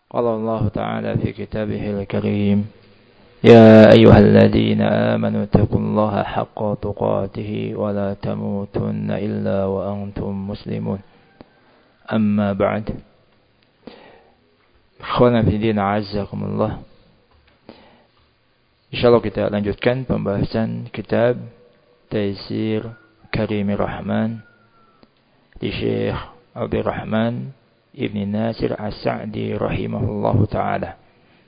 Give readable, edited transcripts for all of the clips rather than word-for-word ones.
قال الله تعالى في كتابه الكريم: يا أيها الذين آمنوا اتقوا الله حق تقاته ولا تموتن إلا وأنتم مسلمون. أما بعد. Ikhwana fillah a'azzakumullah. Insyaallah kita lanjutkan pembahasan kitab Taisir Karimir Rahman di Syekh Abdurrahman Ibn Nasir As-Sa'di rahimahullahu ta'ala.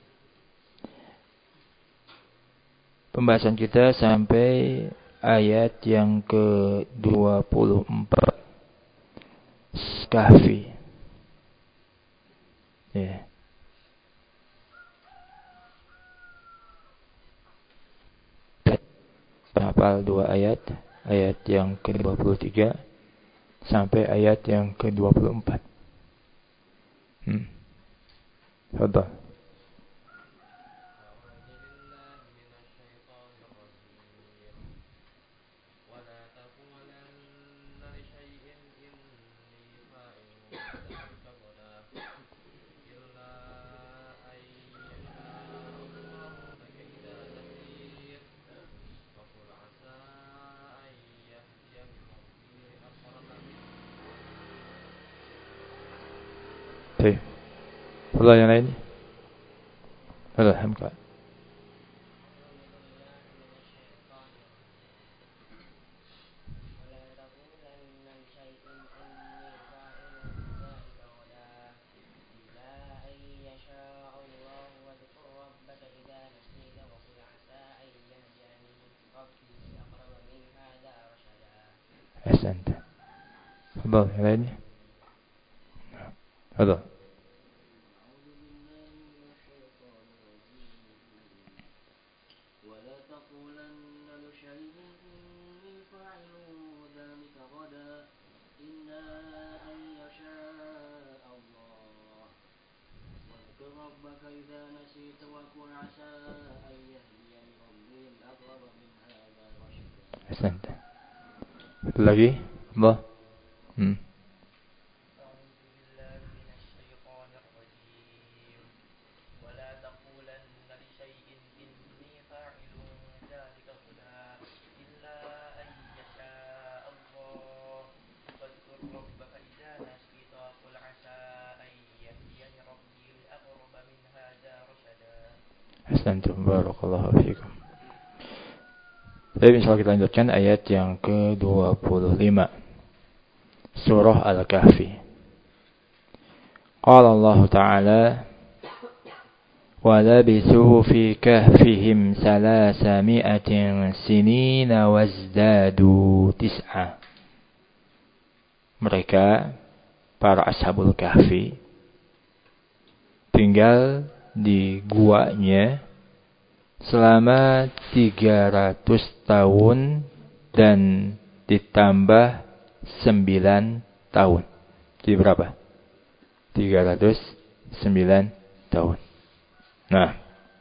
Pembahasan kita sampai ayat yang ke-24 Kahfi. Ya. Hafal dua ayat, ayat yang ke-23 sampai ayat yang ke-24. Fadhal. Baik. Allah yang lain. Alhamdulillah. Ahsanta. Allah yang lain. Allah. Ahsanta. Lagi Allah. Ahsantum, barakallahu fikum. Baik, insyaallah kita lanjutkan ayat yang ke-25. Surah Al-Kahfi. Qala Allah Ta'ala: "Wa labithu fi kahfihim 300 sinina wazdadu tis'a." Mereka, para ashabul kahfi, tinggal di guanya selama 300 tahun dan ditambah 9 tahun. Jadi berapa? 309 tahun. Nah,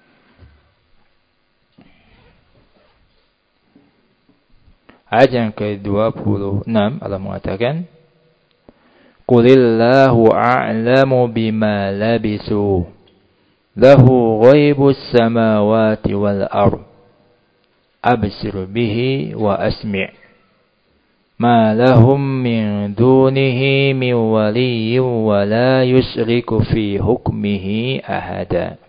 ayat yang ke-26 Allah mengatakan: "Qulillahu a'lamu bima labisu. Lahu ghaibus samawati wal ard. Absir bihi wa asmi'. Ma lahum min dunihi min waliyyin wa la yusyriku fi hukmihi ahada."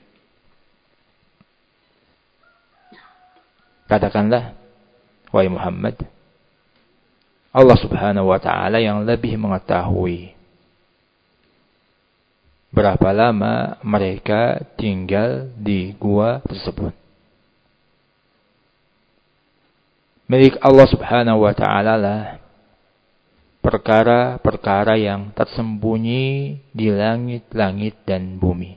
Katakanlah, wahai Muhammad, Allah Subhanahu wa ta'ala yang lebih mengetahui berapa lama mereka tinggal di gua tersebut. Milik Allah Subhanahu wa ta'ala lah perkara-perkara yang tersembunyi di langit-langit dan bumi.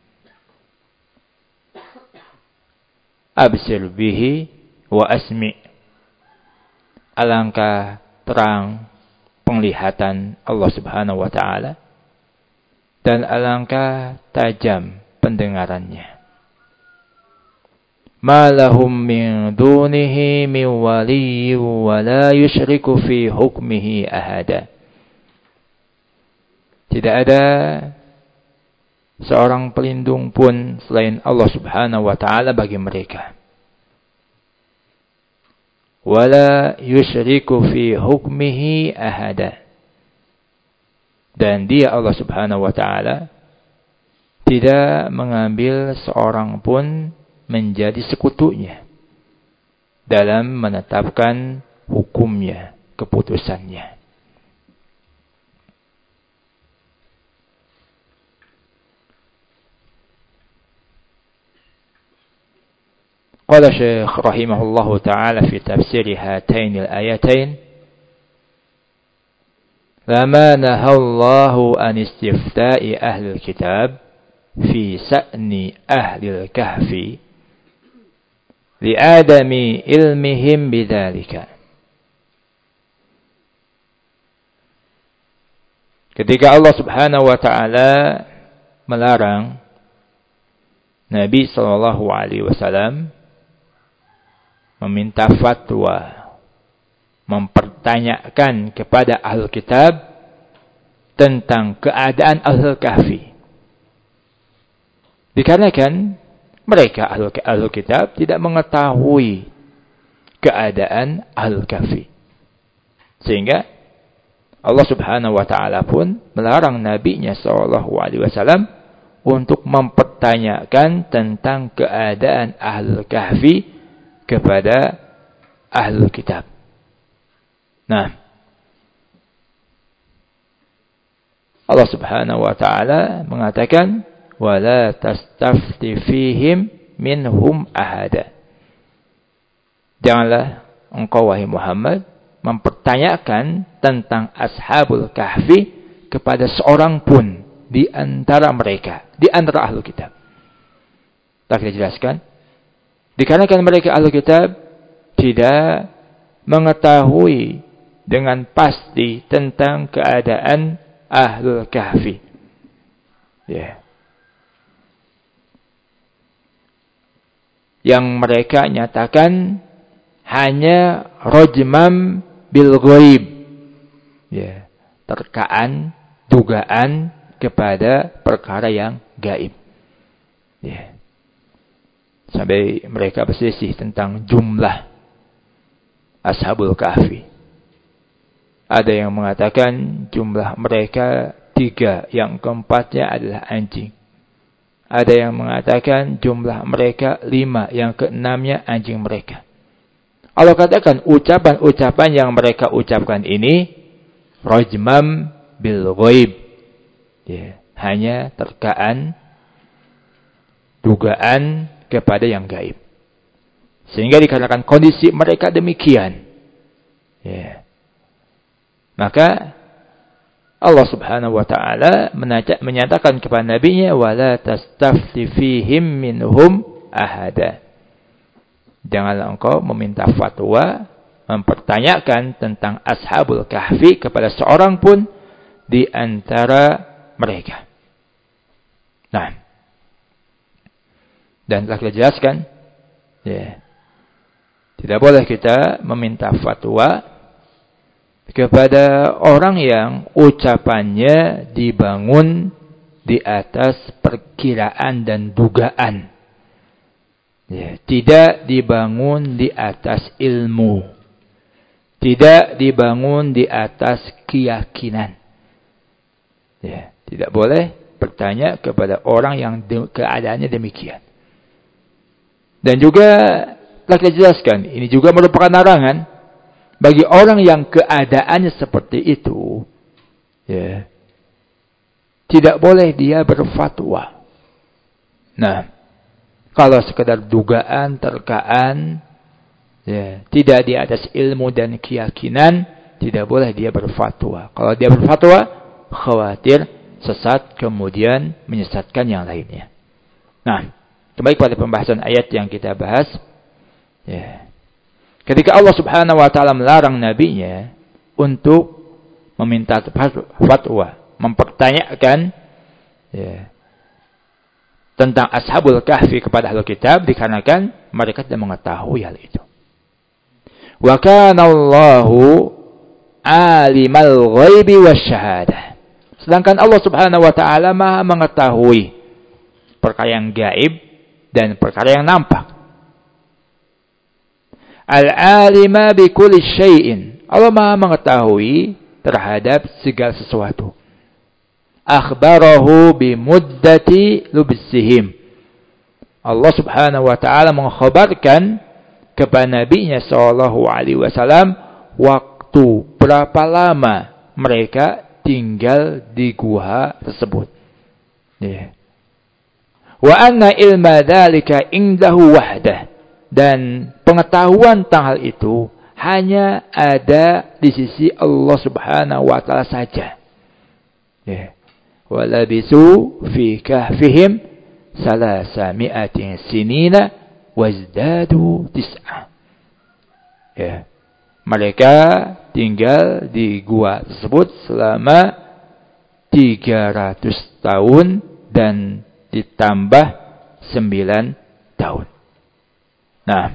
Absir bihi wa asmi'. Alangkah terang penglihatan Allah Subhanahu wa ta'ala dan alangkah tajam pendengarannya. Ma lahum min dunihi min waliyyin wa la yusyriku fi hukmihi ahada. Tidak ada seorang pelindung pun selain Allah Subhanahu wa taala bagi mereka. Wala yusyriku fi hukmihi ahada. Dan dia Allah Subhanahu wa taala tidak mengambil seorang pun menjadi sekutunya dalam menetapkan hukumnya, keputusannya. Qala Syekh rahimahullahu ta'ala fi tafsir hatain al-ayatain, lama nahallahu an istifta'i ahli al-kitab fi sa'ni ahli al-kahfi li'adami ilmihim bidzalika. Ketika Allah Subhanahu wa taala melarang Nabi sallallahu alaihi wasallam meminta fatwa, mempertanyakan kepada Ahlul Kitab tentang keadaan Ahlul Kahfi. Dikarenakan mereka Ahlul Kitab tidak mengetahui keadaan Ahlul Kahfi. Sehingga Allah Subhanahu wa taala pun melarang nabinya sallallahu alaihi wasallam untuk mempertanyakan tentang keadaan Ahlul Kahfi kepada Ahlul Kitab. Nah, Allah Subhanahu wa taala mengatakan wala tastafti fihim minhum ahada. Janganlah engkau wahai Muhammad mempertanyakan tentang Ashabul Kahfi kepada seorang pun di antara mereka, di antara Ahlul Kitab. Tak kita jelaskan. Dikarenakan mereka Ahlul Kitab tidak mengetahui dengan pasti tentang keadaan Ahlul Kahfi. Ya. Yang mereka nyatakan hanya rajmam bil ghaib. Ya, terkaan, dugaan kepada perkara yang gaib. Ya. Sampai mereka berselisih tentang jumlah Ashabul Kahfi. Ada yang mengatakan jumlah mereka 3, yang keempatnya adalah anjing. Ada yang mengatakan jumlah mereka 5, yang keenamnya anjing mereka. Allah katakan ucapan-ucapan yang mereka ucapkan ini rajmam bil ghaib. Ya, hanya terkaan, dugaan kepada yang gaib. Sehingga dikarenakan kondisi mereka demikian, ya, maka Allah Subhanahu wa taala menyatakan kepada nabinya wala tastafti fihim minhum ahada. Janganlah engkau meminta fatwa, mempertanyakan tentang Ashabul Kahfi kepada seorang pun di antara mereka. Nah, dan telah kita jelaskan, ya, tidak boleh kita meminta fatwa kepada orang yang ucapannya dibangun di atas perkiraan dan dugaan. Ya, tidak dibangun di atas ilmu. Tidak dibangun di atas keyakinan. Ya, tidak boleh bertanya kepada orang yang keadaannya demikian. Dan juga telah kita jelaskan, ini juga merupakan larangan bagi orang yang keadaannya seperti itu. Ya, tidak boleh dia berfatwa. Nah, kalau sekedar dugaan, terkaan, ya, tidak di atas ilmu dan keyakinan, tidak boleh dia berfatwa. Kalau dia berfatwa, khawatir sesat kemudian menyesatkan yang lainnya. Nah, kembali pada pembahasan ayat yang kita bahas. Ya. Ketika Allah Subhanahu wa taala melarang nabinya untuk meminta fatwa, mempertanyakan, ya, tentang Ashabul Kahfi kepada Ahlul Kitab, dikarenakan mereka tidak mengetahui hal itu. Wa kana Allahu alimal ghaibi wasyahadah. Sedangkan Allah Subhanahu wa taala Maha mengetahui perkara yang gaib dan perkara yang nampak. Al-alima bi kulli syai'in. Allah Maha mengetahui terhadap segala sesuatu. Akhbarahu bi muddati lubsihim. Allah Subhanahu wa taala mengkhabarkan kepada nabinya sallallahu alaihi wasallam waktu berapa lama mereka tinggal di gua tersebut. Ya. Wa anna ilma dzalika indahu wahdah, dan pengetahuan tentang hal itu hanya ada di sisi Allah Subhanahu wa taala saja. Ya. Wa labisu fi kahfihim 300 sinina wazdadu 9. Ya. Mereka tinggal di gua tersebut selama 300 tahun dan ditambah 9 tahun. Nah,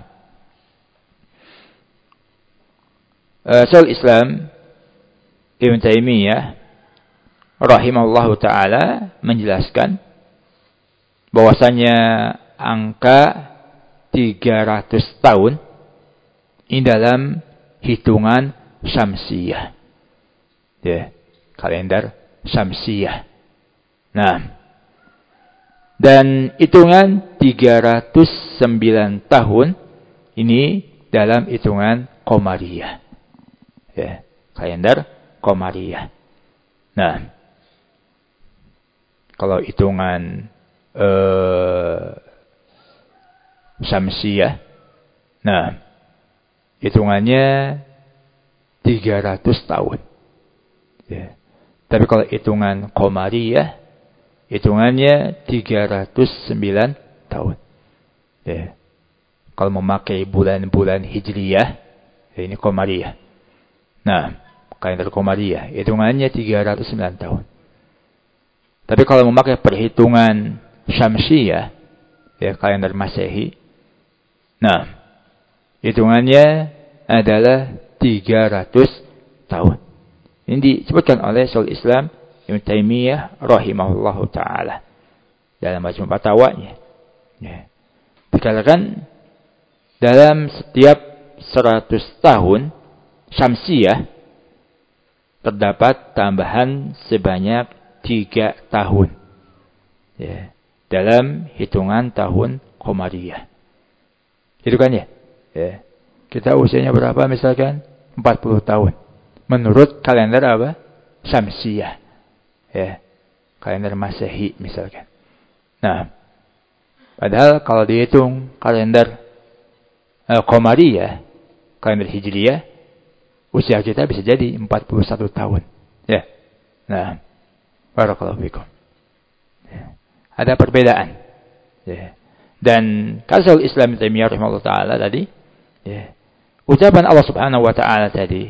Syekhul Islam Ibn Taimiyah rahimahullahu taala menjelaskan bahwasanya angka 300 tahun ini dalam hitungan syamsiyah. Ya, kalender syamsiyah. Nah, dan hitungan 309 tahun ini dalam hitungan Qamariyah. Ya, kalender Qamariyah. Nah, kalau hitungan Syamsiyah, nah, hitungannya 300 tahun. Ya. Tapi kalau hitungan Qamariyah, hitungannya 309 tahun. Ya. Kalau memakai bulan-bulan Hijriyah, ya ini Qamariyah. Nah, kalender Qamariyah, hitungannya 309 tahun. Tapi kalau memakai perhitungan Syamsiyah, ya kalender Masehi, nah, hitungannya adalah 300 tahun. Ini disebutkan oleh Syekhul Islam Ibn Taimiyah rahimahullahu taala dalam Majmu' Fatawanya. Ya. Dikatakan dalam setiap 100 tahun Syamsiyah terdapat tambahan sebanyak 3 tahun. Ya. Dalam hitungan tahun Qamariyah. Itu kan ya? Ya. Kita usianya berapa misalkan? 40 tahun. Menurut kalender apa? Syamsiyah. Ya. Kalender Masehi misalkan. Nah, padahal kalau dihitung kalender Qamariyah, kalender Hijriyah, usia kita bisa jadi 41 tahun. Ya. Nah, barakallahu fikum. Ya. Ada perbedaan. Ya. Dan Syekhul Islam Ibnu Taimiyah rahimahullah taala tadi, ya, ucapan Allah Subhanahu wa taala tadi,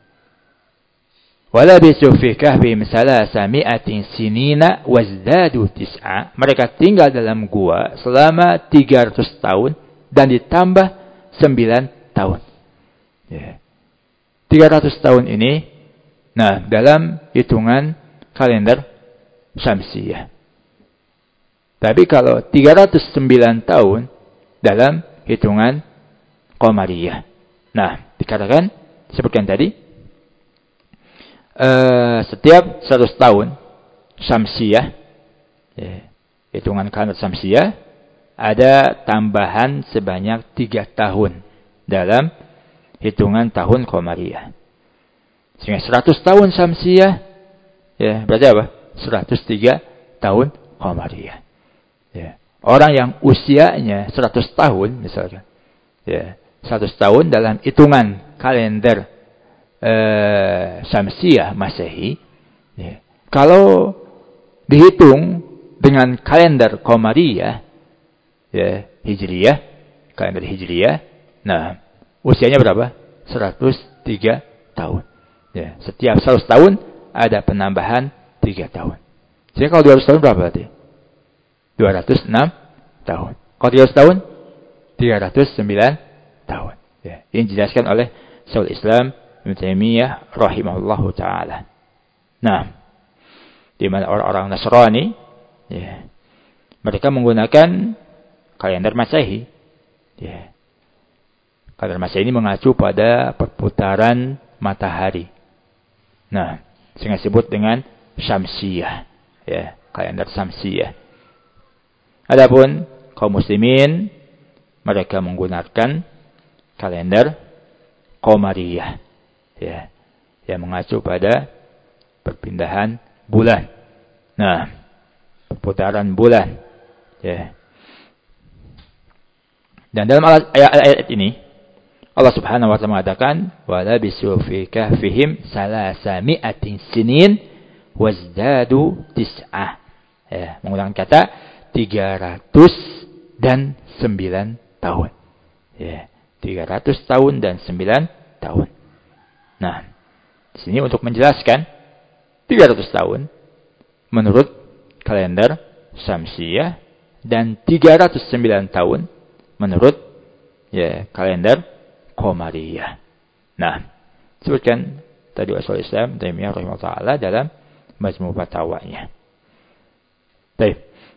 walabisu fi kahfihim 300 sinina wazdadu 9. Mereka tinggal dalam gua selama 300 tahun dan ditambah 9 tahun. Ya. 300 tahun ini, nah, dalam hitungan kalender Syamsiyah. Tapi kalau 309 tahun dalam hitungan Qamariyah. Nah, dikatakan, disebutkan tadi, setiap 100 tahun Syamsiyah, ya, hitungan kalender Syamsiyah, ada tambahan sebanyak 3 tahun dalam hitungan tahun Qamariyah. Sehingga 100 tahun Syamsiyah, ya, berarti apa? 103 tahun Qamariyah. Ya. Orang yang usianya 100 tahun misalkan, ya, 100 tahun dalam hitungan kalender Syamsiyah Masehi, ya, kalau dihitung dengan kalender Qamariyah, ya, Hijriyah, kalender Hijriyah, nah, usianya berapa? 103 tahun. Ya, setiap 100 tahun ada penambahan 3 tahun. Jadi kalau 200 tahun berapa berarti? 206 tahun. Kalau 300 tahun? 309 tahun. Ya, ini dijelaskan oleh Syekhul Islam Ibnu Taimiyah rahimahullahu taala. Nah, di mana orang-orang Nasrani, ya, Mereka menggunakan kalender Masehi. Ya. Kalender Masehi ini mengacu pada perputaran matahari. Nah, sehingga disebut dengan Syamsiyah. Ya, kalender Syamsiyah. Adapun kaum muslimin, mereka menggunakan kalender Qamariyah. Ya, yang mengacu pada perpindahan bulan. Nah, perputaran bulan. Ya. Dan dalam ayat ini Allah Subhanahu wa taala mengatakan wala bisu fi kahfihim salasami'atin sinin wazdadu tis'ah. Ya, menggunakan kata 309 tahun. Ya, 300 tahun dan 9 tahun. Nah, di sini untuk menjelaskan 300 tahun menurut kalender Syamsiyah dan 309 tahun menurut kalender Qamariyah. Nah, sebutkan tadi Syekhul Islam Taimiyah rahimahullah taala dalam Majmu' Fatawanya. Baik.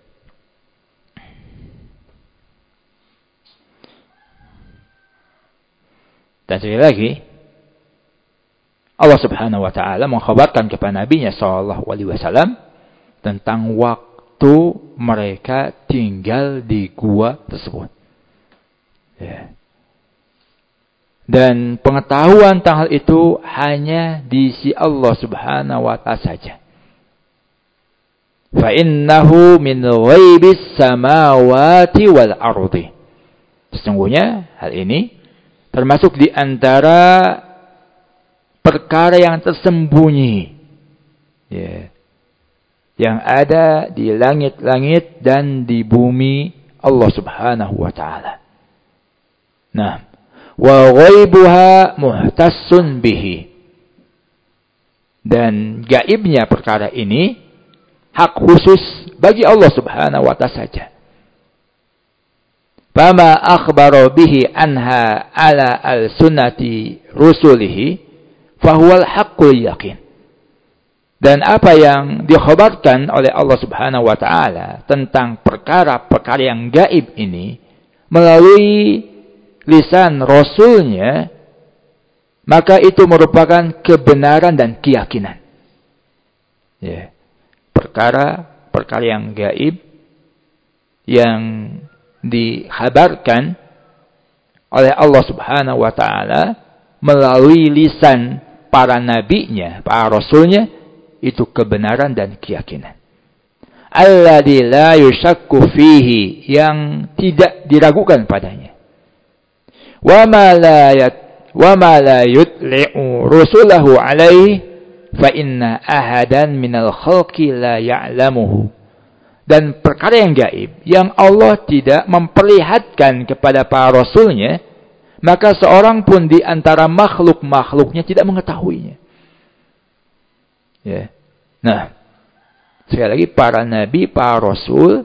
Dan sekali lagi Allah Subhanahu wa taala mengkhabarkan kepada Nabi-Nya sallallahu alaihi wasallam tentang waktu mereka tinggal di gua tersebut. Ya. Dan pengetahuan tentang hal itu hanya di sisi Allah Subhanahu wa taala saja. Fa innahu min ghaibis samawati wal ardi. Sesungguhnya hal ini termasuk di antara perkara yang tersembunyi. Ya. Yang ada di langit-langit dan di bumi Allah Subhanahu wa taala. Nah, wa ghaibuha muhtassun bihi. Dan gaibnya perkara ini hak khusus bagi Allah Subhanahu wa taala saja. Fama akhbara bihi anha ala al-sunnati rusulihi fahuwal haqqul yaqin. Dan apa yang dikhabarkan oleh Allah Subhanahu wa taala tentang perkara-perkara yang gaib ini melalui lisan Rasulnya, maka itu merupakan kebenaran dan keyakinan. Ya. Perkara yang gaib yang dikhabarkan oleh Allah Subhanahu wa taala melalui lisan para nabinya, para rasulnya, itu kebenaran dan keyakinan. Alladzi la yushakku fihi, yang tidak diragukan padanya. Wa ma la yutli'u rusulahu alaihi fa inna ahadan minal khalqi la ya'lamuhu. Dan perkara yang gaib yang Allah tidak memperlihatkan kepada para rasulnya, maka seorang pun di antara makhluk-makhluknya tidak mengetahuinya. Ya. Nah, sekali lagi para nabi, para rasul,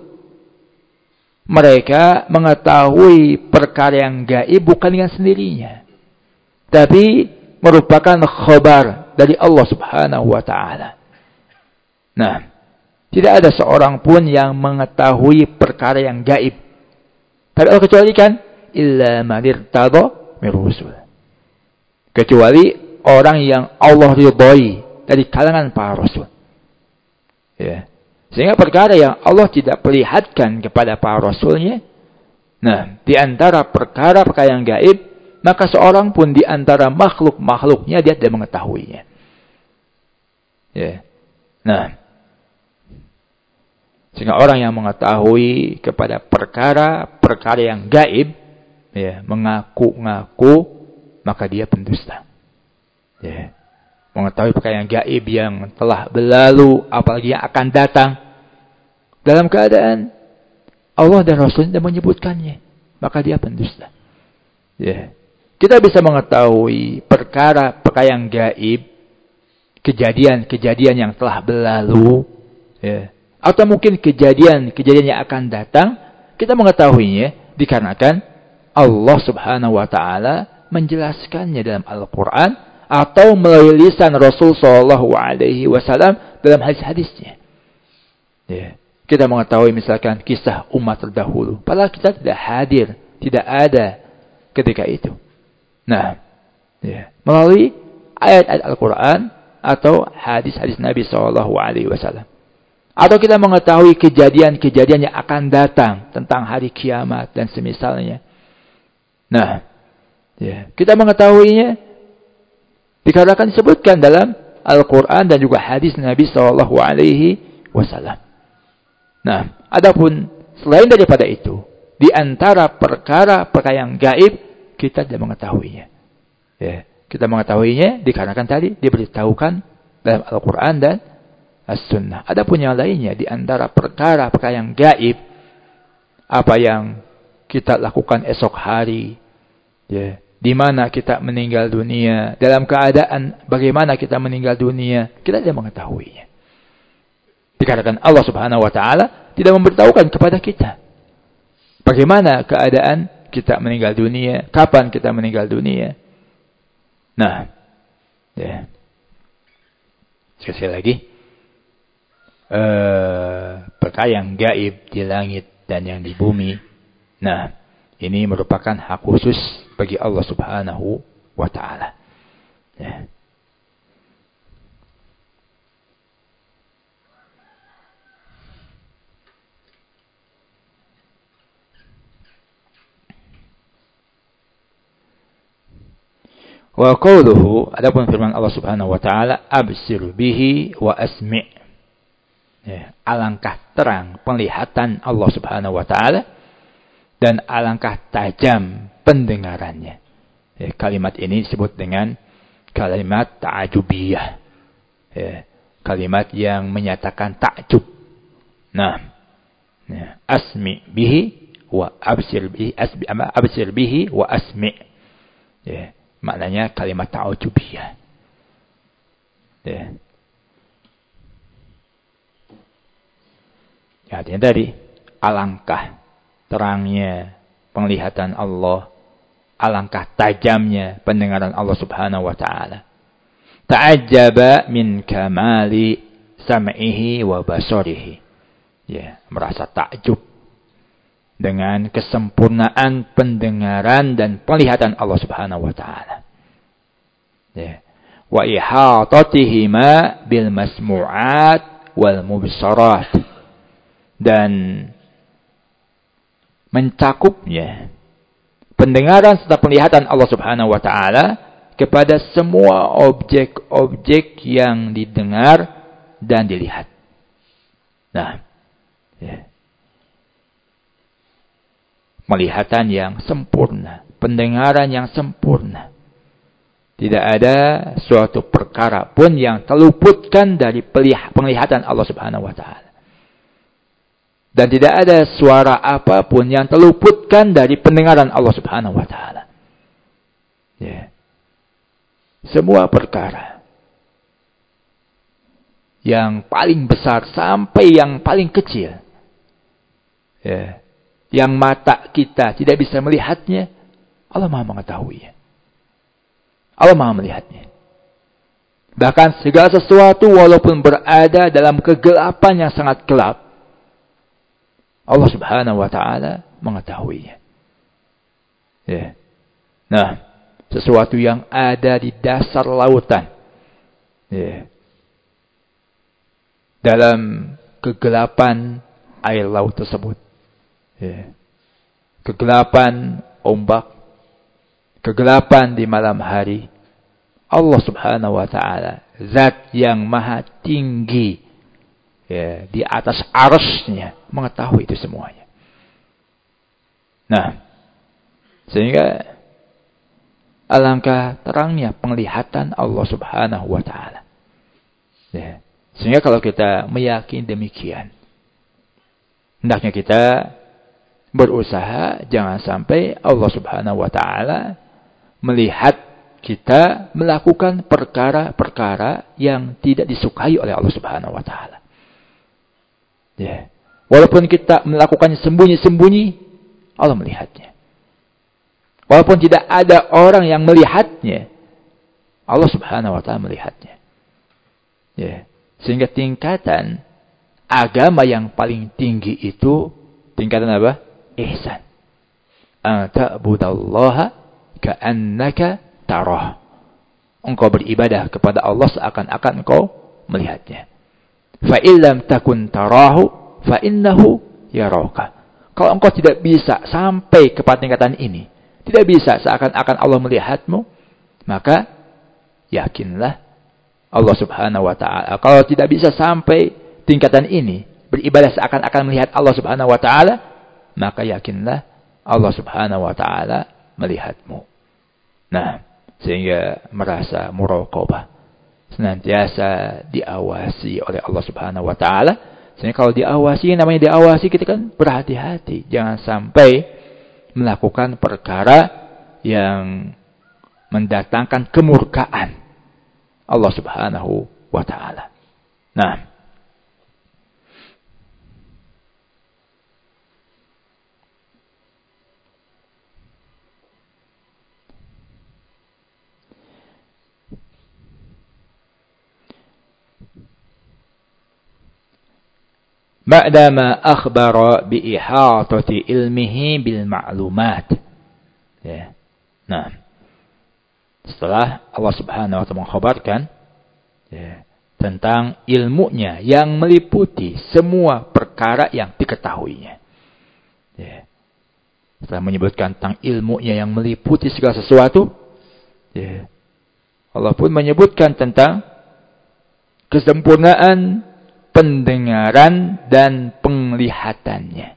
mereka mengetahui perkara yang gaib bukan dengan sendirinya, tapi merupakan khabar dari Allah Subhanahu wa taala. Nah, tidak ada seorang pun yang mengetahui perkara yang gaib. Tapi Allah kecualikan illa man irtada min rusul. Kecuali orang yang Allah ridhai dari kalangan para rasul. Ya. Sehingga perkara yang Allah tidak perlihatkan kepada para rasulnya, nah, di antara perkara-perkara yang gaib, maka seorang pun di antara makhluk-makhluknya dia tidak mengetahuinya. Ya. Nah, sehingga orang yang mengetahui kepada perkara yang gaib, ya, mengaku-ngaku, maka dia pendusta. Ya. Mengetahui perkara yang gaib yang telah berlalu, apalagi yang akan datang, dalam keadaan Allah dan Rasul tidak menyebutkannya, maka dia pendusta. Ya. Kita bisa mengetahui perkara yang gaib, kejadian-kejadian yang telah berlalu, ya, atau mungkin kejadian-kejadian yang akan datang, kita mengetahuinya dikarenakan Allah Subhanahu wa taala menjelaskannya dalam Al-Qur'an atau melalui lisan Rasul sallallahu alaihi wasallam dalam hadis-hadisnya. Ya. Kita mengetahui misalkan kisah umat terdahulu. Padahal kita tidak hadir, tidak ada ketika itu. Nah, ya, melalui ayat-ayat Al-Quran atau hadis-hadis Nabi SAW. Atau kita mengetahui kejadian-kejadian yang akan datang tentang hari kiamat dan semisalnya. Nah, ya, kita mengetahuinya dikarenakan disebutkan dalam Al-Quran dan juga hadis Nabi SAW. Nah, adapun selain daripada itu, di antara perkara-perkara yang gaib, kita tidak mengetahuinya. Ya, kita mengetahuinya dikarenakan tadi diberitahukan dalam Al-Quran dan As-Sunnah. Adapun yang lainnya, di antara perkara-perkara yang gaib, apa yang kita lakukan esok hari, ya, di mana kita meninggal dunia, dalam keadaan bagaimana kita meninggal dunia, kita tidak mengetahuinya. Dikarenakan Allah Subhanahu wa taala tidak memberitahukan kepada kita bagaimana keadaan kita meninggal dunia, kapan kita meninggal dunia. Nah, ya. Sekali lagi, perkara yang gaib di langit dan yang di bumi. Nah, ini merupakan hak khusus bagi Allah Subhanahu wa taala. Ya. Wa qawluhu, adapun firman Allah Subhanahu wa taala, absir bihi wa asmi'. Ya, alangkah terang penglihatan Allah Subhanahu wa taala dan alangkah tajam pendengarannya. Ya, kalimat ini disebut dengan kalimat ta'ajubiyah. Ya, kalimat yang menyatakan takjub. Nah, ya, asmi bihi wa absir bihi, absir bihi wa asmi'. Ya, maknanya kalimat ta'ajubiyah. Ya. Ya, artinya tadi, alangkah terangnya penglihatan Allah, alangkah tajamnya pendengaran Allah Subhanahu wa taala. Ta'ajjaba min kamali sam'ihi wa basarihi. Ya, merasa takjub dengan kesempurnaan pendengaran dan penglihatan Allah Subhanahu wa taala. Ya. Wa ihatatihima bil masmu'at wal mubsarat. Dan mencakupnya pendengaran serta penglihatan Allah Subhanahu wa taala kepada semua objek-objek yang didengar dan dilihat. Nah, ya. Penglihatan yang sempurna, pendengaran yang sempurna. Tidak ada suatu perkara pun yang terluputkan dari penglihatan Allah Subhanahu wa taala. Dan tidak ada suara apapun yang terluputkan dari pendengaran Allah Subhanahu wa taala. Ya. Semua perkara yang paling besar sampai yang paling kecil, ya, yang mata kita tidak bisa melihatnya, Allah Maha mengetahuinya. Allah Maha melihatnya. Bahkan segala sesuatu walaupun berada dalam kegelapan yang sangat gelap, Allah Subhanahu wa taala mengetahuinya. Ya. Nah, sesuatu yang ada di dasar lautan, ya, dalam kegelapan air laut tersebut, ya, kegelapan ombak, kegelapan di malam hari, Allah Subhanahu wa taala, zat yang maha tinggi, ya, di atas arsy-Nya, mengetahui itu semuanya. Nah, sehingga alangkah terangnya penglihatan Allah Subhanahu wa taala. Ya. Sehingga kalau kita meyakini demikian, hendaknya kita berusaha jangan sampai Allah Subhanahu wa taala melihat kita melakukan perkara-perkara yang tidak disukai oleh Allah Subhanahu wa taala. Ya. Walaupun kita melakukannya sembunyi-sembunyi, Allah melihatnya. Walaupun tidak ada orang yang melihatnya, Allah Subhanahu wa taala melihatnya. Ya. Sehingga tingkatan agama yang paling tinggi itu tingkatan apa? Ihsan. Ta'budallaha ka'annaka tarah. Engkau beribadah kepada Allah seakan-akan engkau melihatnya. Fa illam takun tarahu fa innahu yaraka. Kalau engkau tidak bisa sampai kepada tingkatan ini, tidak bisa seakan-akan Allah melihatmu, maka yakinlah Allah Subhanahu wa taala. Kalau tidak bisa sampai tingkatan ini, beribadah seakan-akan melihat Allah Subhanahu wa taala, maka yakinlah Allah Subhanahu wa taala melihatmu. Nah, sehingga merasa muraqabah, senantiasa diawasi oleh Allah Subhanahu wa taala. Sehingga kalau diawasi, namanya diawasi, kita kan berhati-hati, jangan sampai melakukan perkara yang mendatangkan kemurkaan Allah Subhanahu wa taala. Nah, ba'dama akhbara bi'ihatati ilmihi bil ma'lumat. Ya. Nah, setelah Allah Subhanahu wa taala mengkhabarkan tentang ilmunya yang meliputi semua perkara yang diketahuinya. Setelah menyebutkan tentang ilmunya yang meliputi segala sesuatu, Allah pun menyebutkan tentang kesempurnaan pendengaran dan penglihatannya.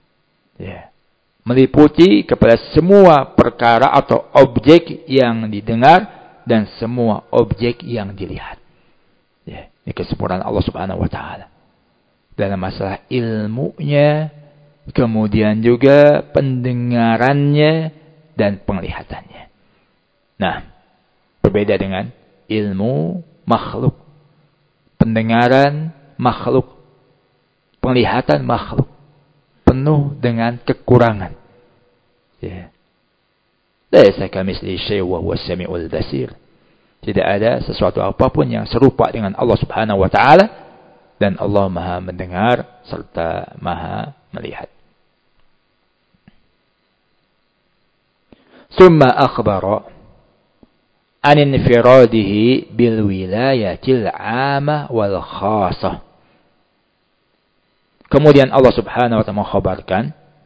Meliputi kepada semua perkara atau objek yang didengar dan semua objek yang dilihat. Ini kesempurnaan Allah Subhanahu wa taala dalam masalah ilmunya, kemudian juga pendengarannya dan penglihatannya. Nah, berbeda dengan ilmu makhluk. Pendengaran makhluk, penglihatan makhluk, penuh dengan kekurangan. Laisa kamitslihi syai'un wa huwas samiul basir. Tidak ada sesuatu apapun yang serupa dengan Allah Subhanahu wa taala, dan Allah Maha mendengar serta Maha melihat. Summa akhbara an infiradihi bil wilayatil 'amah wal khassah. Kemudian Allah Subhanahu wa taala mengkhabarkan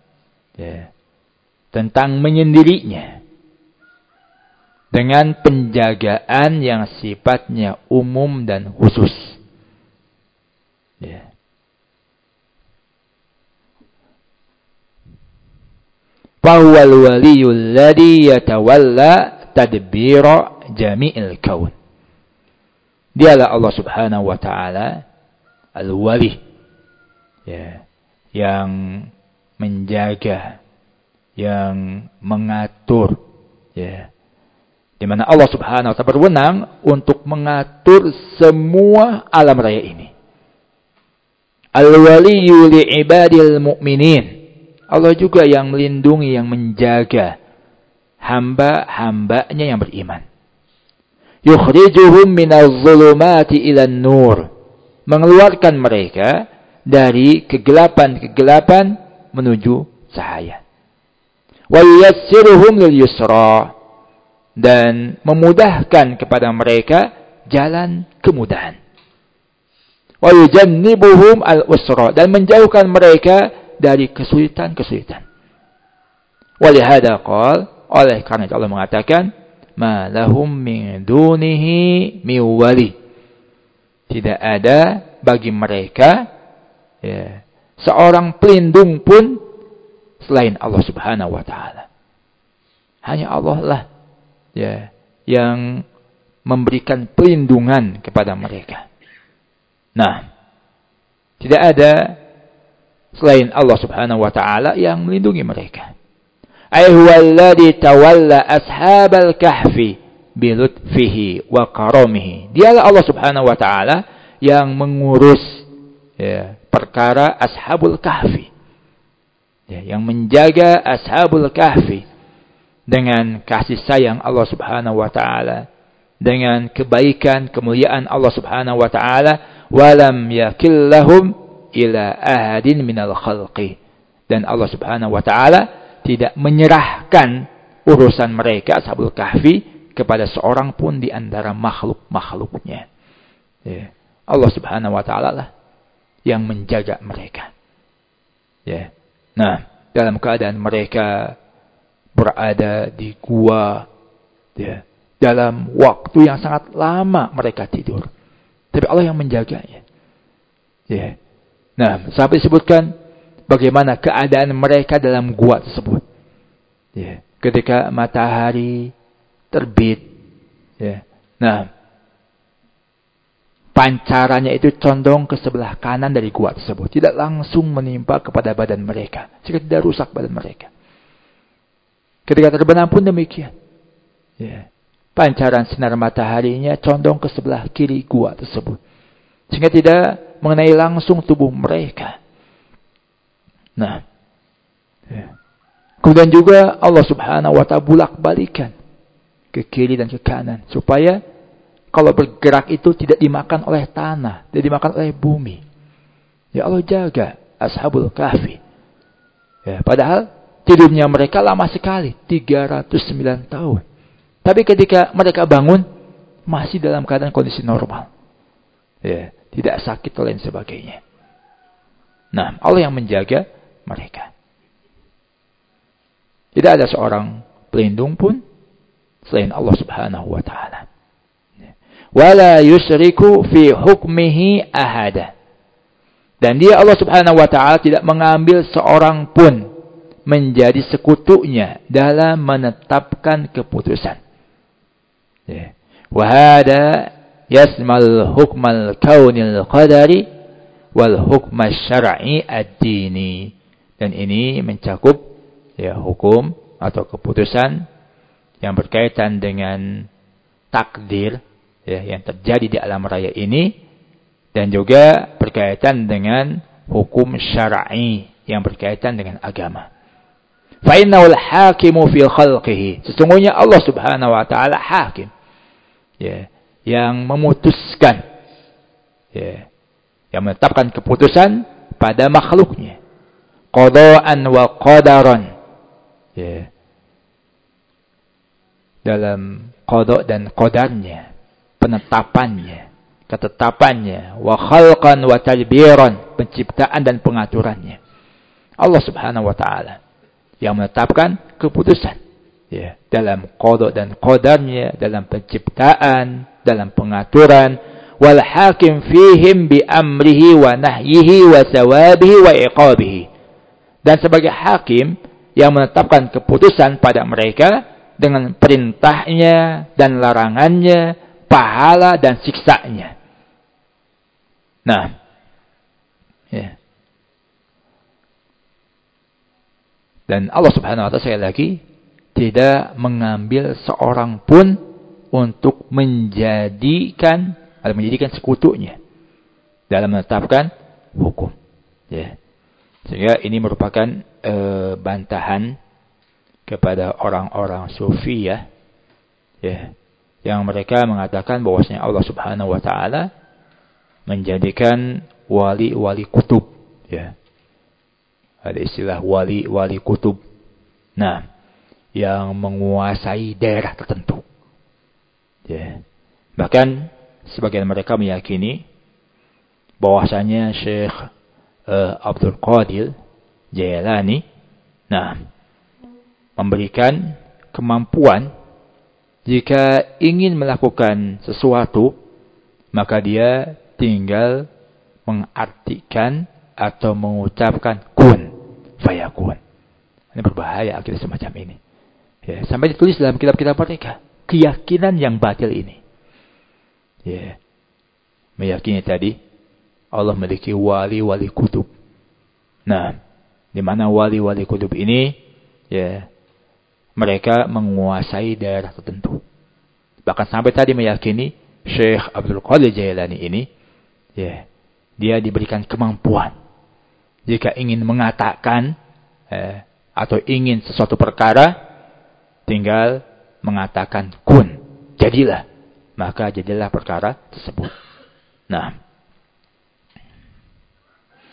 tentang menyendirinya dengan penjagaan yang sifatnya umum dan khusus. Fahuwal waliyul ladzi yatawalla tadbira jami'il kaun. Dialah Allah Subhanahu wa taala al-wali, yang menjaga, yang mengatur, di mana Allah Subhanahu wa taala berwenang untuk mengatur semua alam raya ini. Al-waliyyu li'ibadil mu'minin. Allah juga yang melindungi, yang menjaga hamba-hambanya yang beriman. Yukhrijuhum minadh-dhulumati ilan nur. Mengeluarkan mereka dari kegelapan-kegelapan menuju cahaya. Wa yassiruhum lil yusra. Dan memudahkan kepada mereka jalan kemudahan. Wa yujannibuhum al-usra. Dan menjauhkan mereka dari kesulitan-kesulitan. Walihada qala, oleh karena itu Allah mengatakan, ma lahum min dunihi min wali. Tidak ada bagi mereka seorang pelindung pun selain Allah Subhanahu wa taala. Hanya Allah lah yang memberikan pelindungan kepada mereka. Nah, tidak ada selain Allah Subhanahu wa taala yang melindungi mereka. Ay huwallazi tawalla ashabal kahfi bi lutfihi wa karamihi. Dialah Allah Subhanahu wa taala yang mengurus perkara ashabul kahfi. Yang menjaga ashabul kahfi dengan kasih sayang Allah Subhanahu wa taala, dengan kebaikan, kemuliaan Allah Subhanahu wa taala, walam yakillahum ila ahadin minal khalqi. Dan Allah Subhanahu wa taala tidak menyerahkan urusan mereka Ashabul Kahfi kepada seorang pun di antara makhluk-makhluknya. Ya. Allah Subhanahu wa taala lah yang menjaga mereka. Ya. Nah, dalam keadaan mereka berada di gua, ya, dalam waktu yang sangat lama mereka tidur, tapi Allah yang menjaganya. Ya. Nah, sampai disebutkan bagaimana keadaan mereka dalam gua tersebut. Ya. Ketika matahari terbit, ya. Nah, pancarannya itu condong ke sebelah kanan dari gua tersebut. Tidak langsung menimpa kepada badan mereka. Sehingga tidak rusak badan mereka. Ketika terbenam pun demikian. Ya. Pancaran sinar mataharinya condong ke sebelah kiri gua tersebut. Sehingga tidak mengenai langsung tubuh mereka. Nah. Ya. Kemudian juga Allah Subhanahu wa ta'ala bulak-balikan ke kiri dan ke kanan. Supaya kalau bergerak itu tidak dimakan oleh tanah, tidak dimakan oleh bumi. Ya Allah jaga Ashabul Kahfi. Ya, padahal tidurnya mereka lama sekali, 309 tahun. Tapi ketika mereka bangun, masih dalam keadaan kondisi normal. Ya, tidak sakit dan lain sebagainya. Nah, Allah yang menjaga mereka. Tidak ada seorang pelindung pun selain Allah Subhanahu wa ta'ala. Wala yusriku fi hukmihi ahada. Dan dia Allah Subhanahu wa ta'ala tidak mengambil seorang pun menjadi sekutunya dalam menetapkan keputusan. Wa hada yasmal hukmal kaunil qadari wal hukma syar'i ad-dini. Dan ini mencakup ya hukum atau keputusan yang berkaitan dengan takdir ya, yang terjadi di alam raya ini, dan juga berkaitan dengan hukum syar'i yang berkaitan dengan agama. Fa innal hakimu fi khalqihi. Sesungguhnya Allah Subhanahu wa taala hakim. Ya, yang memutuskan. Ya, yang menetapkan keputusan pada makhluknya. Qada'an wa qadaran. Ya. Dalam qada' dan qadarnya, penetapannya, ketetapannya, wa khalqan wa tadbiran, penciptaan dan pengaturannya. Allah Subhanahu wa taala yang menetapkan keputusan ya, dalam qada dan qadarnya, dalam penciptaan, dalam pengaturan, wal hakim fihim bi amrihi wa nahyihi wa sawabihi wa iqabihi. Dan sebagai hakim yang menetapkan keputusan pada mereka dengan perintahnya dan larangannya, pahala dan siksanya. Nah, ya. Dan Allah Subhanahu wa taala sekali lagi tidak mengambil seorang pun untuk menjadikan sekutunya dalam menetapkan hukum. Ya. Sehingga ini merupakan bantahan kepada orang-orang sufi ya, yang mereka mengatakan bahwasanya Allah Subhanahu wa taala menjadikan wali-wali kutub ya. Ada istilah wali-wali kutub. Nah, yang menguasai daerah tertentu. Ya. Bahkan sebagian mereka meyakini bahwasanya Syekh Abdul Qadir Jailani memberikan kemampuan jika ingin melakukan sesuatu, maka dia tinggal mengartikan atau mengucapkan kun fayakun. Ini berbahaya akidah semacam ini. Ya, sampai ditulis dalam kitab-kitab mereka. Keyakinan yang batil ini. Ya, meyakini tadi Allah memiliki wali-wali kutub. Nah, di mana wali-wali kutub ini, ya, mereka menguasai daerah tertentu. Bahkan sampai tadi meyakini Syekh Abdul Qadir Jailani ini, ya, dia diberikan kemampuan. Jika ingin mengatakan atau ingin sesuatu perkara, tinggal mengatakan kun, jadilah. Maka jadilah perkara tersebut. Nah,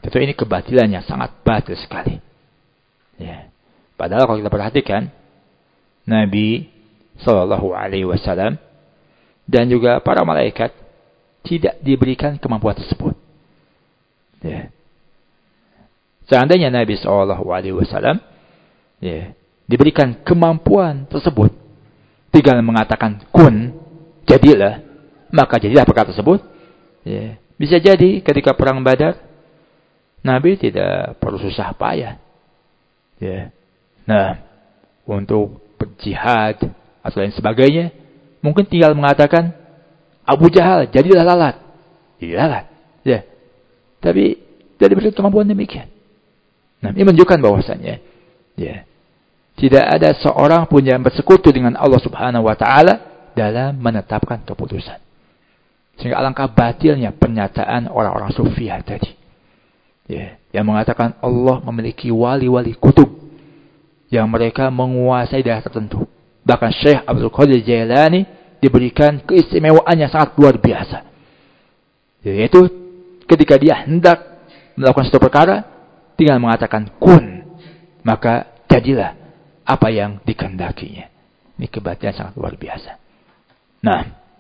Tentu ini kebatilan yang sangat batil sekali. Ya. Padahal kalau kita perhatikan, Nabi Shallallahu Alaihi Wasallam dan juga para malaikat tidak diberikan kemampuan tersebut. Ya. Seandainya Nabi Shallallahu Alaihi Wasallam diberikan kemampuan tersebut, tinggal mengatakan kun, jadilah, maka jadilah perkara tersebut. Ya. Bisa jadi ketika perang Badar, Nabi tidak perlu susah payah. Ya. Nah, untuk berjihad atau lain sebagainya, mungkin tinggal mengatakan Abu Jahal, jadilah lalat. Lalat. Ya. Tapi tidak diberikan kemampuan demikian. Nah, ini menunjukkan bahwasannya, tidak ada seorang pun yang bersekutu dengan Allah Subhanahu wa taala dalam menetapkan keputusan. Sehingga alangkah batilnya pernyataan orang-orang Sufiyah tadi. Yang mengatakan Allah memiliki wali-wali kutub yang mereka menguasai daerah tertentu. Bahkan Syekh Abdul Qadir Jailani diberikan keistimewaan yang sangat luar biasa. Yaitu ketika dia hendak melakukan suatu perkara, tinggal mengatakan kun, maka jadilah apa yang dikehendakinya. Ini kebatilan sangat luar biasa. Nah,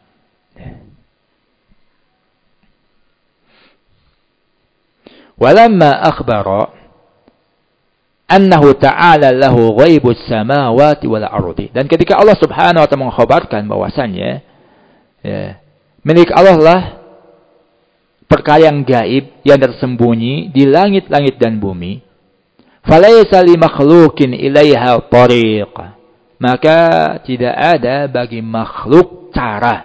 walamma akhbara annahu ta'ala lahu ghaibus samawati wal ardi. Dan ketika Allah Subhanahu wa taala mengkhabarkan bahwasannya milik Allah lah perkara yang gaib yang tersembunyi di langit-langit dan bumi, falaysa li makhluqin ilaiha tariq, maka tidak ada bagi makhluk cara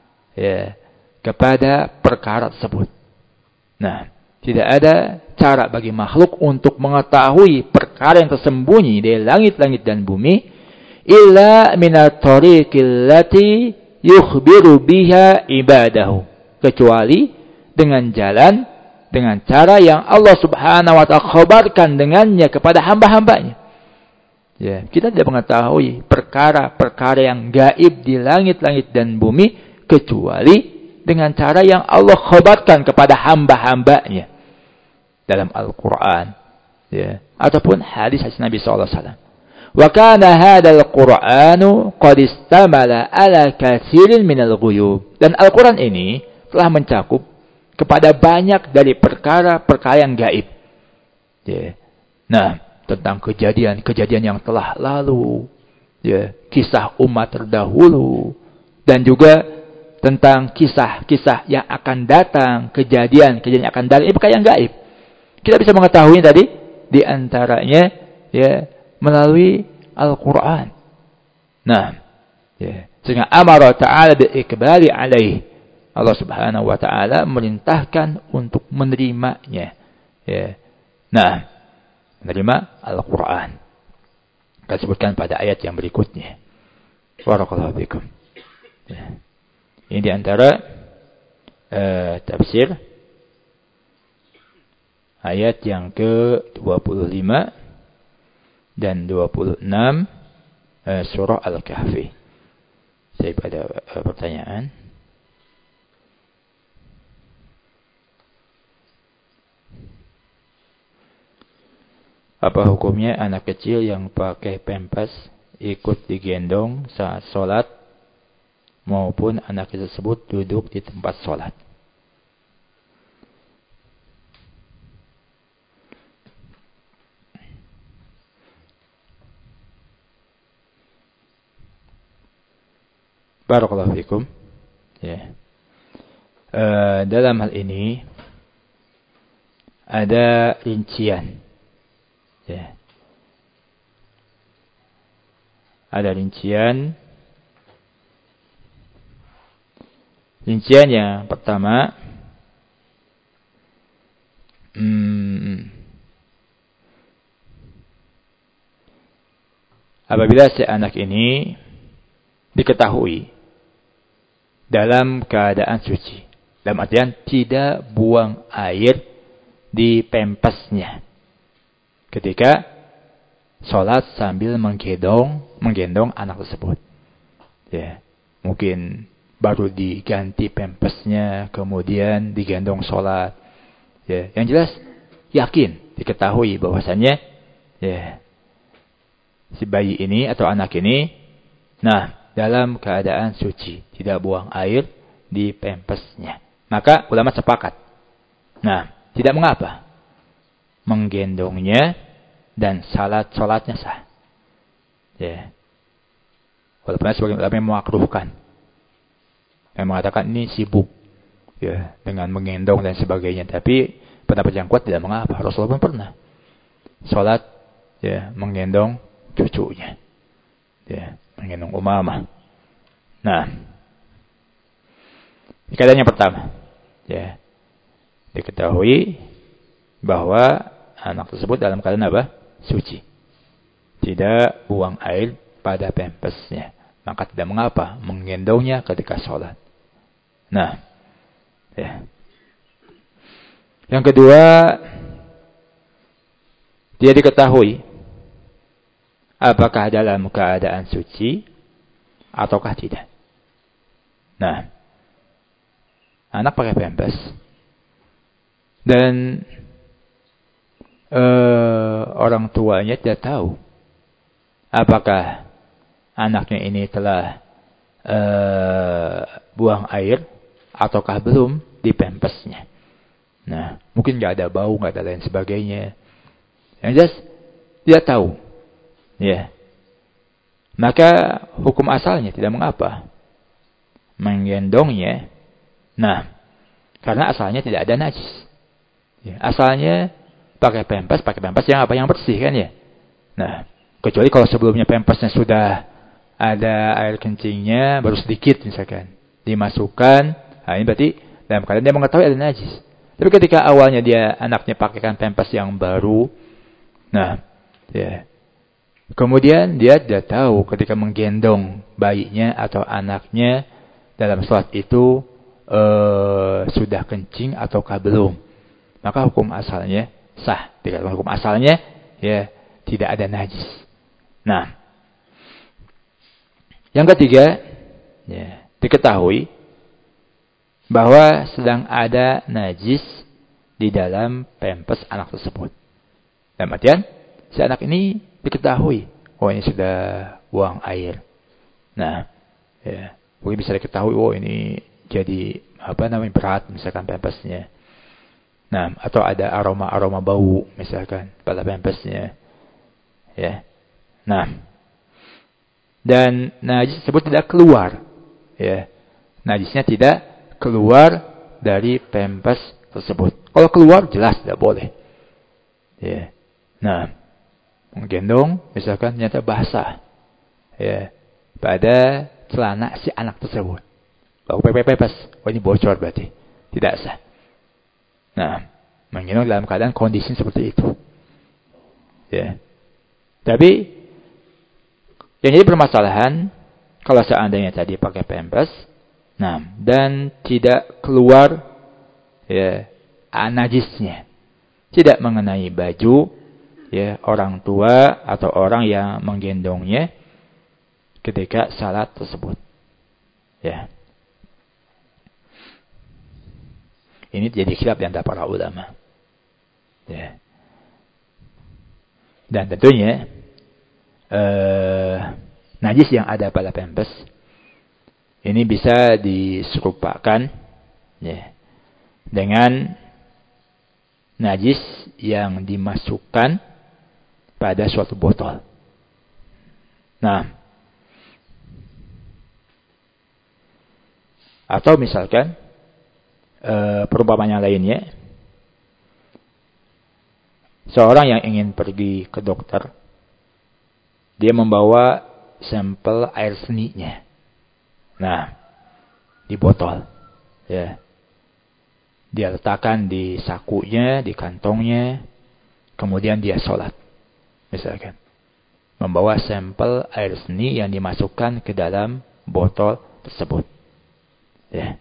kepada perkara tersebut. Nah, tidak ada cara bagi makhluk untuk mengetahui perkara yang tersembunyi di langit-langit dan bumi illa minat tariqil lati yukhbiru biha ibadahu, kecuali dengan jalan, dengan cara yang Allah Subhanahu wa taala khabarkan dengannya kepada hamba-hambanya. Kita tidak mengetahui perkara-perkara yang gaib di langit-langit dan bumi kecuali dengan cara yang Allah khabarkan kepada hamba-hambanya dalam Al-Quran, ataupun hadis-hadis Nabi SAW. Wa kana hadzal Qur'anu qad istamala ala katsirin minal ghuyub. Dan Al-Quran ini telah mencakup kepada banyak dari perkara-perkara yang gaib. Nah, tentang kejadian-kejadian yang telah lalu, kisah umat terdahulu, dan juga tentang kisah-kisah yang akan datang, kejadian-kejadian yang akan datang, ini perkara yang gaib. Kita bisa mengetahui tadi di antaranya melalui Al-Quran. Nah, sehingga amara ta'ala bi'ikbali alaih. Allah Subhanahu wa taala merintahkan untuk menerimanya. Nah, menerima Al-Quran. Kita sebutkan pada ayat yang berikutnya. Barakallahu fikum. Ini di antara tafsir ayat yang ke-25 dan 26 surah Al-Kahfi. Saya pada pertanyaan. Apa hukumnya anak kecil yang pakai pempas ikut digendong saat sholat maupun anak tersebut duduk di tempat sholat? Barakallahu fikum. Dalam hal ini ada rincian. Ada rincian yang pertama, apabila si anak ini diketahui dalam keadaan suci, dalam artian tidak buang air di pempasnya ketika sholat sambil menggendong anak tersebut. Mungkin baru diganti pempasnya, kemudian digendong sholat. Yang jelas yakin, diketahui bahwasannya ya si bayi ini atau anak ini dalam keadaan suci, tidak buang air di pampasnya. Maka ulama sepakat. Tidak mengapa menggendongnya dan salatnya sah. Ya. Walaupun sebagian ulama yang memakruhkan, yang mengatakan ini sibuk ya dengan menggendong dan sebagainya. Tapi pendapat yang kuat tidak mengapa. Rasulullah pun pernah salat ya menggendong cucunya. Ya, menggendong Umamah. Ini keadaan yang pertama. Ya. Diketahui bahwa anak tersebut dalam keadaan apa? Suci. Tidak buang air pada pampasnya. Maka tidak mengapa menggendongnya ketika sholat. Ya. Yang kedua, dia diketahui apakah dalam keadaan suci ataukah tidak. Anak pakai pampas dan orang tuanya tidak tahu apakah anaknya ini telah buang air ataukah belum di pampasnya. Mungkin nggak ada bau, nggak ada lain sebagainya. Yang jelas dia tahu, ya. Maka hukum asalnya tidak mengapa menggendongnya. Karena asalnya tidak ada najis. Ya, asalnya pakai pampas yang apa, yang bersih kan ya. Kecuali kalau sebelumnya pampasnya sudah ada air kencingnya baru sedikit misalkan dimasukkan, ini berarti dalam keadaan dia mengetahui ada najis. Tapi ketika awalnya dia anaknya pakaikan pampas yang baru, ya. Kemudian dia tidak tahu ketika menggendong bayinya atau anaknya dalam sholat itu sudah kencing ataukah belum. Maka hukum asalnya sah. Dikatakan hukum asalnya ya tidak ada najis. Yang ketiga, ya, diketahui bahwa sedang ada najis di dalam pampas anak tersebut. Dalam artian, si anak ini diketahui, ini sudah buang air. Ya, mungkin bisa diketahui, ini jadi berat misalkan pampasnya. Atau ada aroma bau misalkan pada pampasnya. Ya. Dan najis tersebut tidak keluar. Ya. Najisnya tidak keluar dari pampas tersebut. Kalau keluar jelas tidak boleh. Ya. Menggendong misalkan ternyata basah. Ya. Pada celana si anak tersebut. Kalau pepes, ini bocor berarti tidak sah. Menggendong dalam keadaan kondisi seperti itu. Ya. Tapi yang jadi permasalahan kalau seandainya tadi pakai pampas, dan tidak keluar ya najisnya, tidak mengenai baju ya orang tua atau orang yang menggendongnya ketika salat tersebut. Ya. Ini jadi khilaf di antara para ulama. Ya. Dan tentunya najis yang ada pada pampas ini bisa diserupakan ya, dengan najis yang dimasukkan pada suatu botol. Atau misalkan perumpamaan yang lainnya, seorang yang ingin pergi ke dokter, dia membawa sampel air seninya. Di botol. Ya. Dia letakkan di sakunya, di kantongnya, kemudian dia sholat. Misalkan. Membawa sampel air seni yang dimasukkan ke dalam botol tersebut. Ya.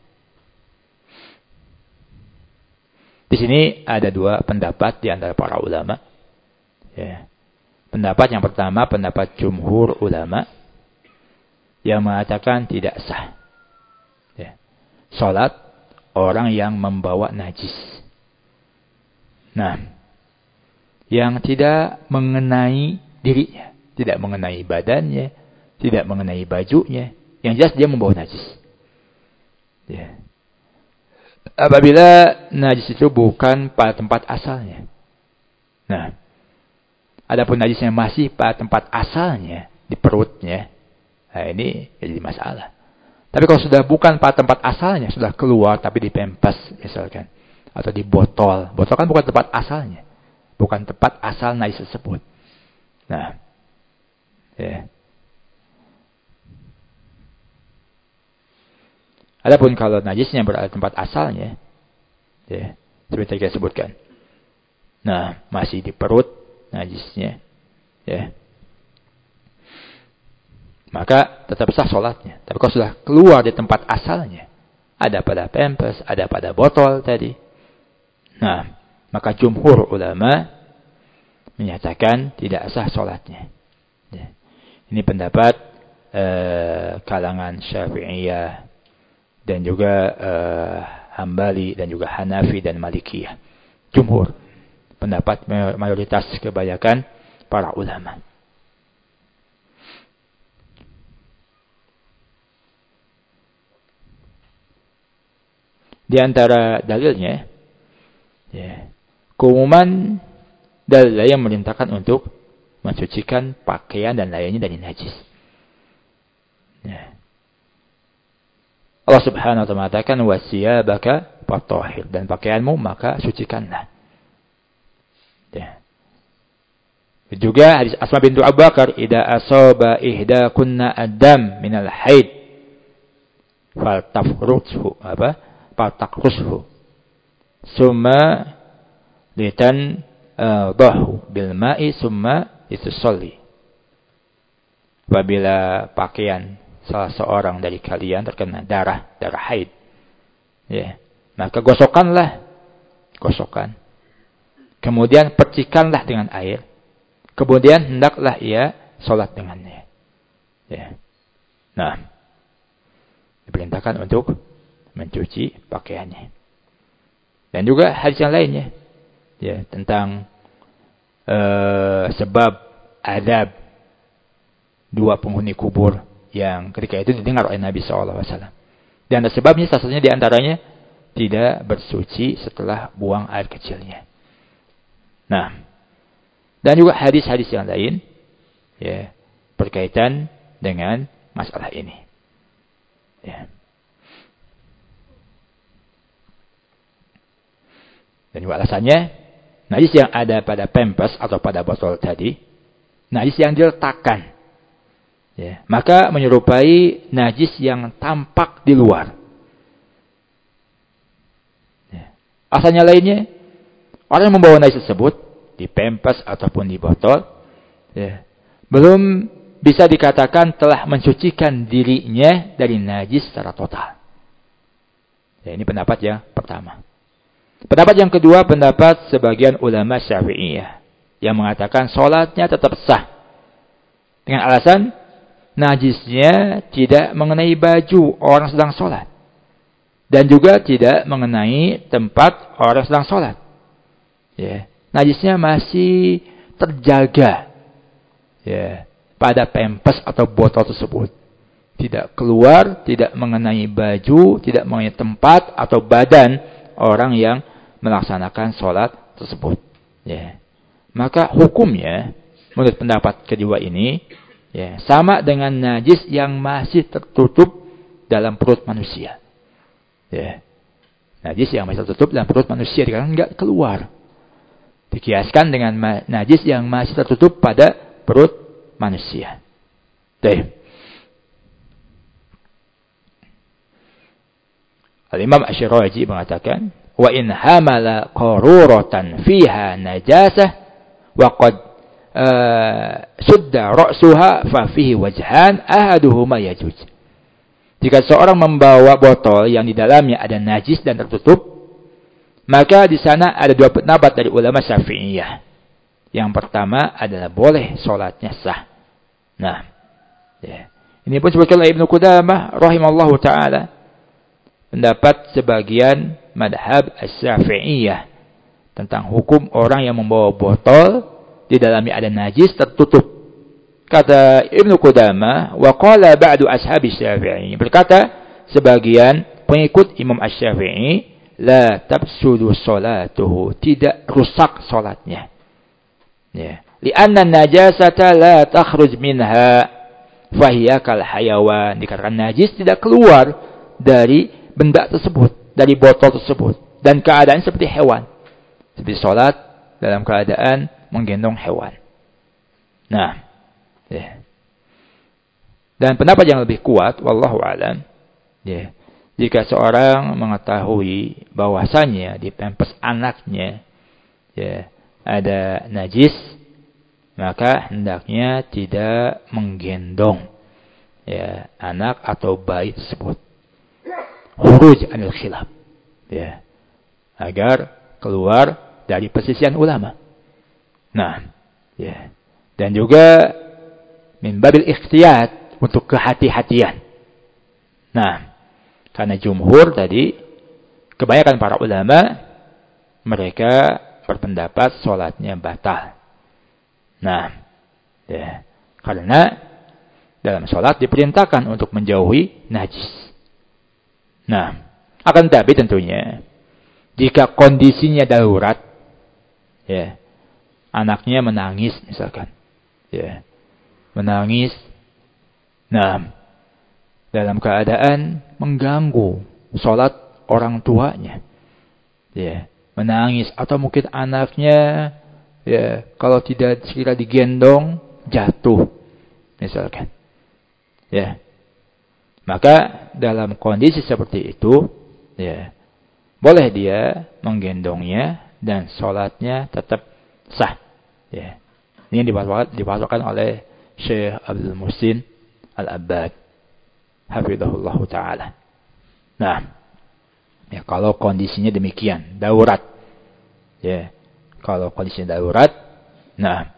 Di sini ada dua pendapat di antara para ulama. Ya. Pendapat yang pertama, pendapat jumhur ulama yang mengatakan tidak sah. Ya. Salat orang yang membawa najis. yang tidak mengenai dirinya, tidak mengenai badannya, tidak mengenai bajunya, yang jelas dia membawa najis. Ya. Apabila najis itu bukan pada tempat asalnya. Nah, adapun najisnya masih pada tempat asalnya, di perutnya, nah ini jadi masalah. Tapi kalau sudah bukan pada tempat asalnya, sudah keluar tapi di pempes misalkan, atau di botol. Botol kan bukan tempat asalnya. Bukan tempat asal najis tersebut. Nah, ya. Adapun kalau najisnya berada di tempat asalnya, ya, seperti yang saya sebutkan. Nah, masih di perut najisnya, ya. Maka tetap sah sholatnya. Tapi kalau sudah keluar di tempat asalnya, ada pada pempes, ada pada botol tadi. Nah, maka jumhur ulama menyatakan tidak sah sholatnya. Ya. Ini pendapat kalangan Syafi'iyah dan juga Hambali dan juga Hanafi dan Malikiyah. Jumhur. Pendapat mayoritas kebanyakan para ulama. Di antara dalilnya, ya, keumuman dalil yang memerintahkan untuk mensucikan pakaian dan lainnya dari najis. Ya. Allah Subhanahu wa taala mengatakan wasiyabaka fatahhir, dan pakaianmu maka sucikanlah. Ya. Juga hadis Asma bintu Abu Bakar, idza asaba ihdakunna adam minal haid faltafruthu faltaqrushu summa litan dahu bil ma'i summa itusalli. Apabila pakaian salah seorang dari kalian terkena darah haid, ya, maka gosokkan. Kemudian percikanlah dengan air. Kemudian hendaklah ia sholat dengannya. Ya. Nah, diperintahkan untuk mencuci pakaiannya. Dan juga hadis yang lainnya, ya, tentang sebab adab dua penghuni kubur yang ketika itu didengar oleh Nabi SAW. Dan ada sebabnya, salah satunya diantaranya tidak bersuci setelah buang air kecilnya. Nah, dan juga hadis-hadis yang lain, ya, berkaitan dengan masalah ini. Ya. Dan juga alasannya, najis yang ada pada pempes atau pada botol tadi, najis yang diletakkan, ya, maka menyerupai najis yang tampak di luar. Ya. Asalnya lainnya, orang yang membawa najis tersebut di pempes ataupun di botol, ya, belum bisa dikatakan telah mensucikan dirinya dari najis secara total. Ya, ini pendapat yang pertama. Pendapat yang kedua, pendapat sebagian ulama Syafi'iyah yang mengatakan sholatnya tetap sah dengan alasan najisnya tidak mengenai baju orang sedang sholat dan juga tidak mengenai tempat orang sedang sholat. Ya, najisnya masih terjaga, ya, pada pempes atau botol tersebut. Tidak keluar, tidak mengenai baju, tidak mengenai tempat atau badan orang yang melaksanakan sholat tersebut. Ya. Maka hukumnya, menurut pendapat kedua ini, ya, sama dengan najis yang masih tertutup dalam perut manusia. Ya. Najis yang masih tertutup dalam perut manusia, dikarenakan enggak keluar. Dikiaskan dengan najis yang masih tertutup pada perut manusia. Baik. Al-Imam Asy-Syirazi mengatakan, wa in hamala qaruratan fiha najasah wa qad sudda ra'suha fa fihi wajhan ahaduhuma yajuj. Jika seorang membawa botol yang di dalamnya ada najis dan tertutup, maka di sana ada dua pendapat dari ulama Syafi'iyah. Yang pertama adalah boleh sholatnya sah. Nah, ya. Ini pun disebutkan oleh Ibnu Qudamah rahimallahu taala, pendapat sebagian madhab Asy-Syafi'iyah tentang hukum orang yang membawa botol di dalamnya ada najis tertutup. Kata Ibnu Qudamah, wa qala ba'du ashabi Syafi'i, berkata sebagian pengikut Imam Asy-Syafi'i, la tabsudu salatuhu, tidak rusak salatnya. Ya, li'anna najasata la takhruj minha fahiya kal hayawan, dikatakan najis tidak keluar dari benda tersebut, dari botol tersebut, dan keadaan seperti hewan. Seperti salat dalam keadaan menggendong hewan. Nah, ya. Dan pendapat yang lebih kuat, wallahu alam, ya, jika seorang mengetahui bahwasannya di pampers anaknya, ya, ada najis, maka hendaknya tidak menggendong, ya, anak atau bayi tersebut. Khuruj anil khilaf, ya, agar keluar dari persisian ulama. Nah, ya, dan juga min babil ikhtiyat, untuk kehati-hatian. Nah, karena jumhur tadi, kebanyakan para ulama, mereka berpendapat sholatnya batal. Nah, ya, karena dalam sholat diperintahkan untuk menjauhi najis. Nah, akan tetapi tentunya, jika kondisinya darurat, ya, anaknya menangis misalkan, ya, menangis, nah, dalam keadaan mengganggu sholat orang tuanya, ya, menangis, atau mungkin anaknya, ya, kalau tidak segera digendong jatuh misalkan, ya, maka dalam kondisi seperti itu, ya, boleh dia menggendongnya dan sholatnya tetap sah. Ya. Ini difatwakan oleh Syekh Abdul Muhsin Al-Abbad, hafizahullah ta'ala. Nah, ya, kalau kondisinya demikian, darurat, ya, kalau kondisinya darurat, nah,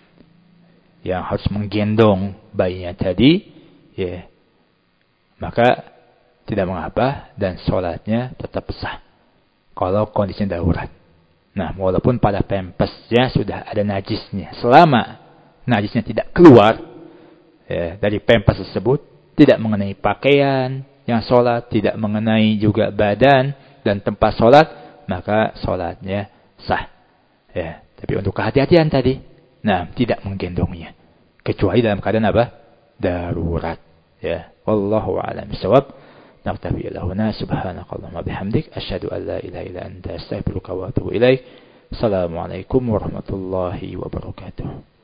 yang harus menggendong bayinya tadi, ya, maka tidak mengapa dan sholatnya tetap sah kalau kondisinya darurat. Nah, walaupun pada pampasnya sudah ada najisnya, selama najisnya tidak keluar, ya, dari pampas tersebut, tidak mengenai pakaian yang sholat, tidak mengenai juga badan dan tempat sholat, maka sholatnya sah. Ya, tapi untuk kehati-hatian tadi, nah, tidak menggendongnya, kecuali dalam keadaan apa? Darurat. Ya, wallahu a'lam bishawab. Naktafi ila huna, subhanakallahumma bihamdik, asyhadu an la ilaha illa anta, astaghfiruka wa atubu ilaik. Assalamualaikum warahmatullahi wabarakatuh.